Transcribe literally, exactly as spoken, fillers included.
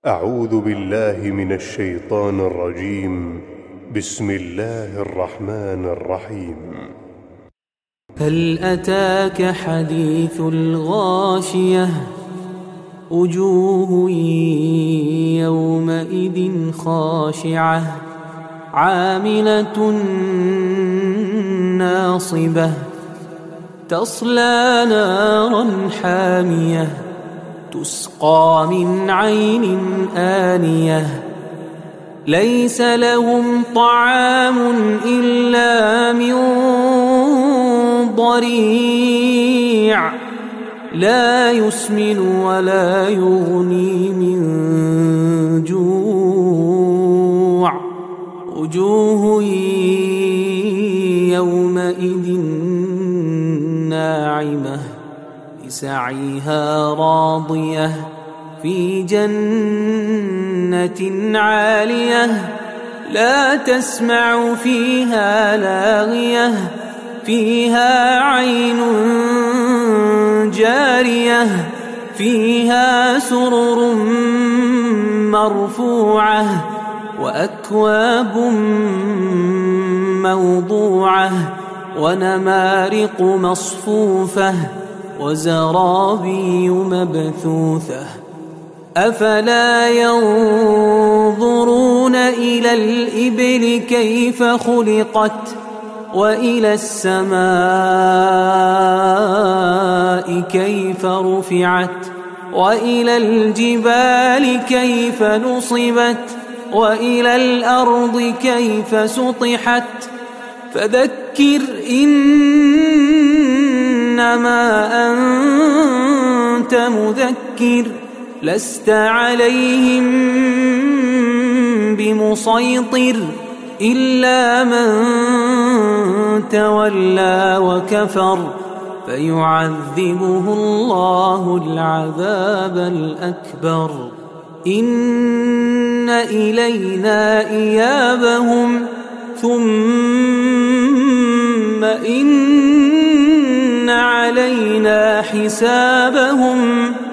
أعوذ بالله من الشيطان الرجيم. بسم الله الرحمن الرحيم. هل أتاك حديث الغاشية وجوه يومئذ خاشعة عاملة ناصبة تصلى نارا حامية تسقى من عين آنية ليس لهم طعام إلا من ضريع لا يسمن ولا يغني من جوع وجوه يومئذ ناعمة لسعيها راضية في جنة عالية لا تسمع فيها لاغية فيها عين جارية فيها سرر مرفوعة وأكواب موضوعة ونمارق مصفوفة وزرابي مبثوثة أفلا ينظرون إلى الإبل كيف خلقت وإلى السماء كيف رفعت وإلى الجبال كيف نصبت وإلى الأرض كيف سطحت فذكر إنما أنت مذكر لست عليهم بمسيطر إلا من تولى وكفر فيعذبه الله العذاب الأكبر إن إلينا إيابهم ثم إن علينا حسابهم